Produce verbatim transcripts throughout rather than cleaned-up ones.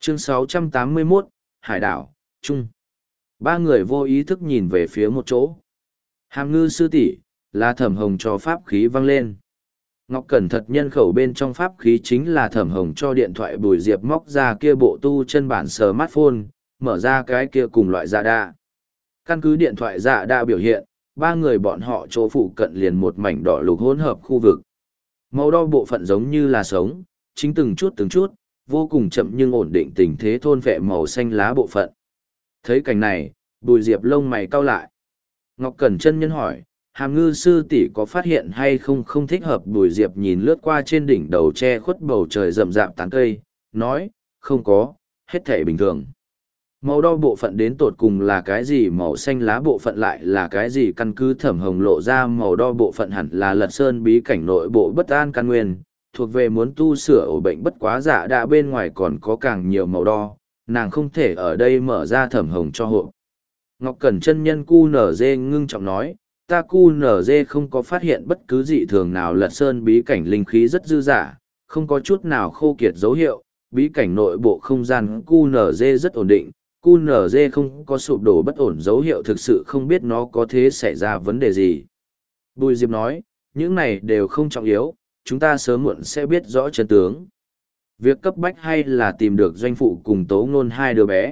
Chương sáu trăm tám mươi mốt, Hải đảo, Trung. Ba người vô ý thức nhìn về phía một chỗ. Hàm ngư sư tỷ là Thẩm Hồng cho pháp khí văng lên. Ngọc Cẩn thật nhân khẩu bên trong pháp khí chính là Thẩm Hồng cho điện thoại Bùi Diệp móc ra kia bộ tu chân bản smartphone, mở ra cái kia cùng loại dạ đa. Căn cứ điện thoại dạ đa biểu hiện, ba người bọn họ chỗ phụ cận liền một mảnh đỏ lục hỗn hợp khu vực. Màu đo bộ phận giống như là sống, chính từng chút từng chút, vô cùng chậm nhưng ổn định tình thế thôn vệ màu xanh lá bộ phận. Thấy cảnh này, Bùi Diệp lông mày cau lại. Ngọc Cẩn chân nhân hỏi, Hàm ngư sư tỷ có phát hiện hay không không thích hợp? Bùi Diệp nhìn lướt qua trên đỉnh đầu che khuất bầu trời rậm rạp tán cây, nói, không có, hết thể bình thường. Màu đo bộ phận đến tột cùng là cái gì, màu xanh lá bộ phận lại là cái gì? Căn cứ Thẩm Hồng lộ ra màu đo bộ phận hẳn là Lật Sơn bí cảnh nội bộ bất an căn nguyên, thuộc về muốn tu sửa ổ bệnh, bất quá giả đã bên ngoài còn có càng nhiều màu đo, nàng không thể ở đây mở ra Thẩm Hồng cho hộ. Ngọc Cẩn chân nhân cu nở dê ngưng trọng nói, ta cu nở dê không có phát hiện bất cứ dị thường nào. Lật Sơn bí cảnh linh khí rất dư dả, không có chút nào khô kiệt dấu hiệu, bí cảnh nội bộ không gian cu nở dê rất ổn định, cu nở dê không có sụp đổ bất ổn dấu hiệu, thực sự không biết nó có thể xảy ra vấn đề gì. Bùi Diệp nói, những này đều không trọng yếu, chúng ta sớm muộn sẽ biết rõ chân tướng. Việc cấp bách hay là tìm được doanh phụ cùng Tố Ngôn hai đứa bé.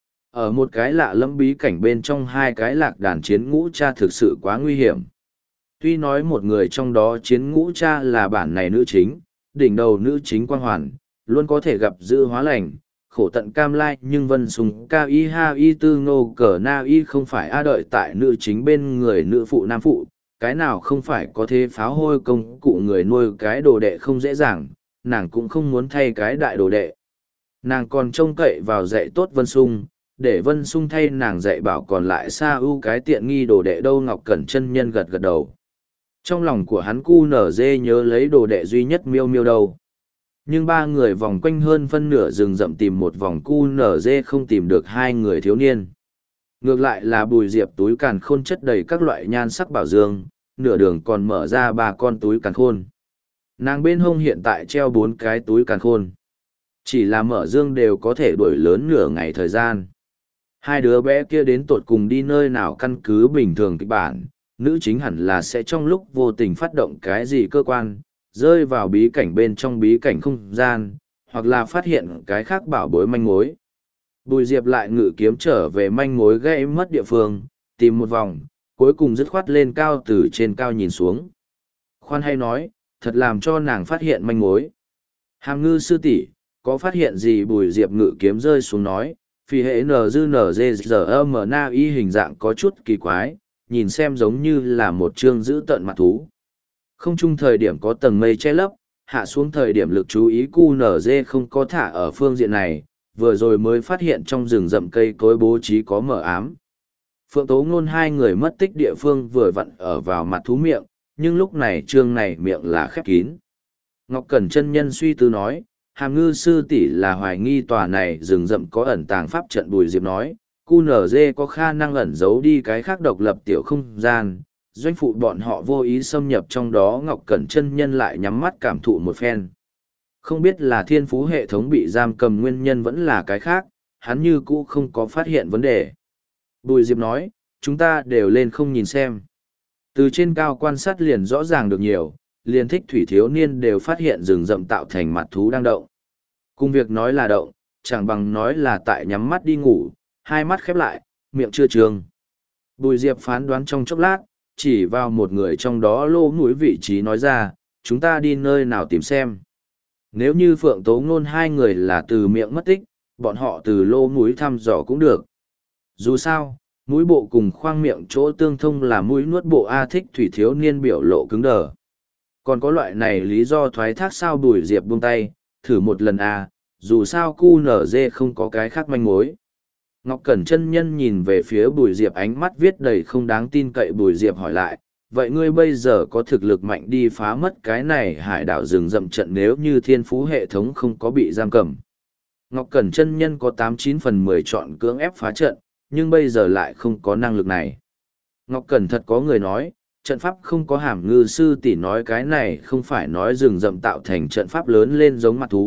Ở một cái lạ lẫm bí cảnh bên trong hai cái lạc đàn chiến ngũ cha thực sự quá nguy hiểm. Tuy nói một người trong đó chiến ngũ cha là bản này nữ chính, đỉnh đầu nữ chính quang hoàn, luôn có thể gặp dự hóa lành, khổ tận cam lai, nhưng Vân Sùng ca y ha y tư ngô cờ na y không phải a đợi tại nữ chính bên người nữ phụ nam phụ, cái nào không phải có thế pháo hôi công cụ người nuôi cái đồ đệ không dễ dàng, nàng cũng không muốn thay cái đại đồ đệ. Nàng còn trông cậy vào dạy tốt Vân Sung, để Vân Sung thay nàng dạy bảo còn lại xa ưu cái tiện nghi đồ đệ đâu. Ngọc Cẩn chân nhân gật gật đầu. Trong lòng của hắn cu nở dê nhớ lấy đồ đệ duy nhất miêu miêu đâu. Nhưng ba người vòng quanh hơn phân nửa rừng rậm tìm một vòng cu nở dê không tìm được hai người thiếu niên. Ngược lại là Bùi Diệp túi càn khôn chất đầy các loại nhan sắc bảo dương, nửa đường còn mở ra ba con túi càn khôn. Nàng bên hông hiện tại treo bốn cái túi càn khôn. Chỉ là mở dương đều có thể đuổi lớn nửa ngày thời gian. Hai đứa bé kia đến tột cùng đi nơi nào? Căn cứ bình thường kịch bản, nữ chính hẳn là sẽ trong lúc vô tình phát động cái gì cơ quan, rơi vào bí cảnh bên trong bí cảnh không gian, hoặc là phát hiện cái khác bảo bối manh mối. Bùi Diệp lại ngự kiếm trở về manh mối gây mất địa phương, tìm một vòng, cuối cùng dứt khoát lên cao từ trên cao nhìn xuống. Khoan hay nói, thật làm cho nàng phát hiện manh mối. Hàm ngư sư tỷ có phát hiện gì? Bùi Diệp ngự kiếm rơi xuống nói, phi hệ nờ dư nờ dê giờ âm na y hình dạng có chút kỳ quái, nhìn xem giống như là một chương giữ tận mặt thú. Không chung thời điểm có tầng mây che lấp, hạ xuống thời điểm lực chú ý cu nở dê không có thả ở phương diện này, vừa rồi mới phát hiện trong rừng rậm cây cối bố trí có mờ ám. Phượng Tố Ngôn hai người mất tích địa phương vừa vặn ở vào mặt thú miệng, nhưng lúc này chương này miệng là khép kín. Ngọc Cẩn chân nhân suy tư nói, Hàm ngư sư tỷ là hoài nghi tòa này rừng rậm có ẩn tàng pháp trận. Bùi Diệp nói, cu nở dê có khả năng ẩn giấu đi cái khác độc lập tiểu không gian, doanh phụ bọn họ vô ý xâm nhập trong đó. Ngọc Cẩn chân nhân lại nhắm mắt cảm thụ một phen. Không biết là thiên phú hệ thống bị giam cầm nguyên nhân vẫn là cái khác, hắn như cũ không có phát hiện vấn đề. Bùi Diệp nói, chúng ta đều lên không nhìn xem. Từ trên cao quan sát liền rõ ràng được nhiều, liền thích thủy thiếu niên đều phát hiện rừng rậm tạo thành mặt thú đang động. Cùng việc nói là động, chẳng bằng nói là tại nhắm mắt đi ngủ, hai mắt khép lại, miệng chưa trường. Bùi Diệp phán đoán trong chốc lát, chỉ vào một người trong đó lô mũi vị trí nói ra, chúng ta đi nơi nào tìm xem. Nếu như Phượng Tố Ngôn hai người là từ miệng mất tích, bọn họ từ lô mũi thăm dò cũng được. Dù sao, mũi bộ cùng khoang miệng chỗ tương thông là mũi nuốt bộ. A thích thủy thiếu niên biểu lộ cứng đờ. Còn có loại này lý do thoái thác sao? Bùi Diệp buông tay, thử một lần a, dù sao cu nở dê không có cái khác manh mối. Ngọc Cẩn chân nhân nhìn về phía Bùi Diệp, ánh mắt viết đầy không đáng tin cậy. Bùi Diệp hỏi lại, vậy ngươi bây giờ có thực lực mạnh đi phá mất cái này hải đảo rừng rậm trận nếu như thiên phú hệ thống không có bị giam cầm? Ngọc Cẩn chân nhân có tám chín phần mười chọn cưỡng ép phá trận, nhưng bây giờ lại không có năng lực này. Ngọc Cẩn thật có người nói, trận pháp không có. Hàm ngư sư tỷ nói cái này không phải nói rừng rậm tạo thành trận pháp lớn lên giống mặt thú,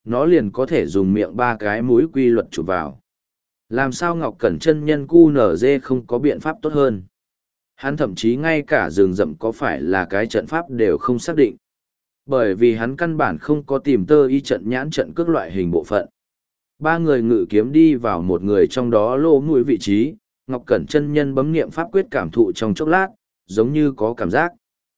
nó liền có thể dùng miệng ba cái mũi quy luật chụp vào. Làm sao Ngọc Cẩn chân nhân cu nở dê không có biện pháp tốt hơn. Hắn thậm chí ngay cả rừng rậm có phải là cái trận pháp đều không xác định. Bởi vì hắn căn bản không có tìm tơ y trận nhãn trận cước loại hình bộ phận. Ba người ngự kiếm đi vào một người trong đó lỗ mũi vị trí, Ngọc Cẩn chân nhân bấm niệm pháp quyết cảm thụ trong chốc lát, giống như có cảm giác.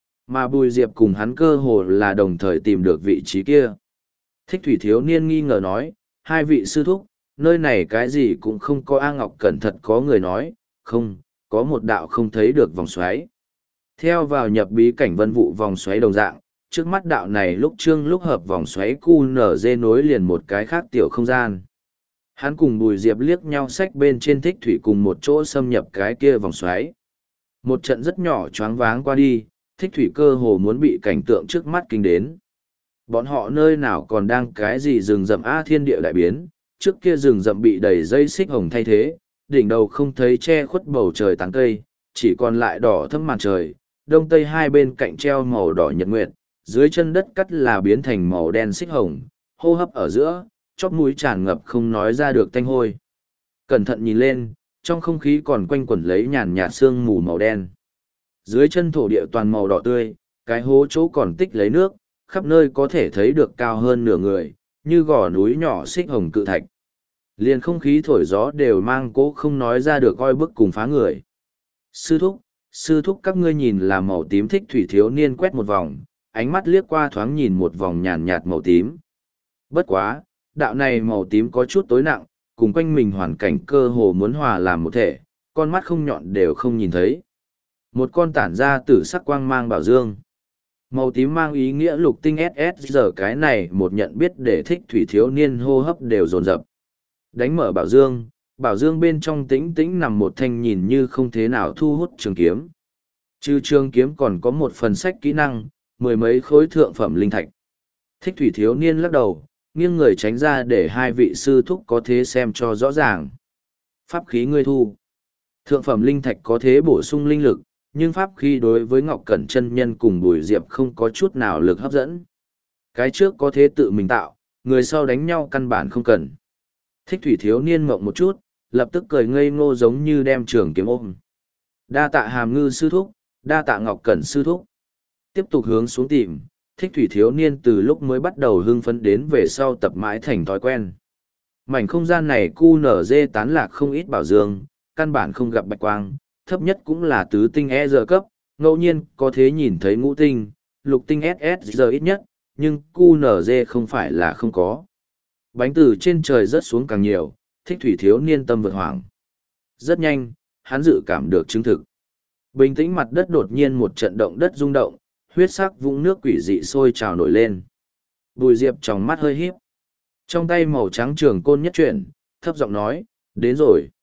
Mà Bùi Diệp cùng hắn cơ hồ là đồng thời tìm được vị trí kia. Thích Thủy thiếu niên nghi ngờ nói, hai vị sư thúc, nơi này cái gì cũng không có. A Ngọc Cẩn thật có người nói, không, có một đạo không thấy được vòng xoáy. Theo vào nhập bí cảnh vân vụ vòng xoáy đồng dạng, trước mắt đạo này lúc trương lúc hợp vòng xoáy cu nở dê nối liền một cái khác tiểu không gian. Hắn cùng Bùi Diệp liếc nhau xách bên trên Thích Thủy cùng một chỗ xâm nhập cái kia vòng xoáy. Một trận rất nhỏ choáng váng qua đi, Thích Thủy cơ hồ muốn bị cảnh tượng trước mắt kinh đến. Bọn họ nơi nào còn đang cái gì rừng rậm A thiên địa đại biến, trước kia rừng rậm bị đầy dây xích hồng thay thế, đỉnh đầu không thấy che khuất bầu trời tán cây, chỉ còn lại đỏ thâm màn trời, đông tây hai bên cạnh treo màu đỏ nhật nguyệt, dưới chân đất cắt là biến thành màu đen xích hồng, hô hấp ở giữa, chóp mũi tràn ngập không nói ra được tanh hôi. Cẩn thận nhìn lên, trong không khí còn quanh quẩn lấy nhàn nhạt sương mù màu đen. Dưới chân thổ địa toàn màu đỏ tươi, cái hố chỗ còn tích lấy nước, khắp nơi có thể thấy được cao hơn nửa người, như gò núi nhỏ xích hồng cự thạch. Liền không khí thổi gió đều mang cố không nói ra được oi bức cùng phá người. Sư thúc, sư thúc các ngươi nhìn là màu tím. Thích Thủy thiếu niên quét một vòng, ánh mắt liếc qua thoáng nhìn một vòng nhàn nhạt màu tím. Bất quá, đạo này màu tím có chút tối nặng, cùng quanh mình hoàn cảnh cơ hồ muốn hòa làm một thể, con mắt không nhọn đều không nhìn thấy. Một con tản ra tử sắc quang mang bảo dương. Màu tím mang ý nghĩa lục tinh ét ét, giờ cái này một nhận biết để Thích Thủy thiếu niên hô hấp đều dồn dập. Đánh mở bảo dương, bảo dương bên trong tĩnh tĩnh nằm một thanh nhìn như không thế nào thu hút trường kiếm. Trừ trường kiếm còn có một phần sách kỹ năng, mười mấy khối thượng phẩm linh thạch. Thích Thủy thiếu niên lắc đầu, nghiêng người tránh ra để hai vị sư thúc có thế xem cho rõ ràng. Pháp khí ngươi thu. Thượng phẩm linh thạch có thế bổ sung linh lực, nhưng pháp khí đối với Ngọc Cẩn chân nhân cùng Bùi Diệp không có chút nào lực hấp dẫn. Cái trước có thế tự mình tạo, người sau đánh nhau căn bản không cần. Thích Thủy thiếu niên mộng một chút, lập tức cười ngây ngô giống như đem trường kiếm ôm. Đa tạ Hàm Ngư sư thúc, đa tạ Ngọc Cẩn sư thúc. Tiếp tục hướng xuống tìm, Thích Thủy thiếu niên từ lúc mới bắt đầu hưng phấn đến về sau tập mãi thành thói quen. Mảnh không gian này cu nở dê tán lạc không ít bảo dương, căn bản không gặp bạch quang, thấp nhất cũng là tứ tinh E giờ cấp, ngẫu nhiên có thế nhìn thấy ngũ tinh, lục tinh ét ét giờ ít nhất, nhưng cu nở dê không phải là không có. Bánh từ trên trời rớt xuống càng nhiều, Thích Thủy thiếu niên tâm vượt hoảng. Rất nhanh, hắn dự cảm được chứng thực. Bình tĩnh mặt đất đột nhiên một trận động đất rung động, huyết sắc vũng nước quỷ dị sôi trào nổi lên. Bùi Diệp trong mắt hơi híp. Trong tay màu trắng trường côn nhất chuyển, thấp giọng nói, đến rồi.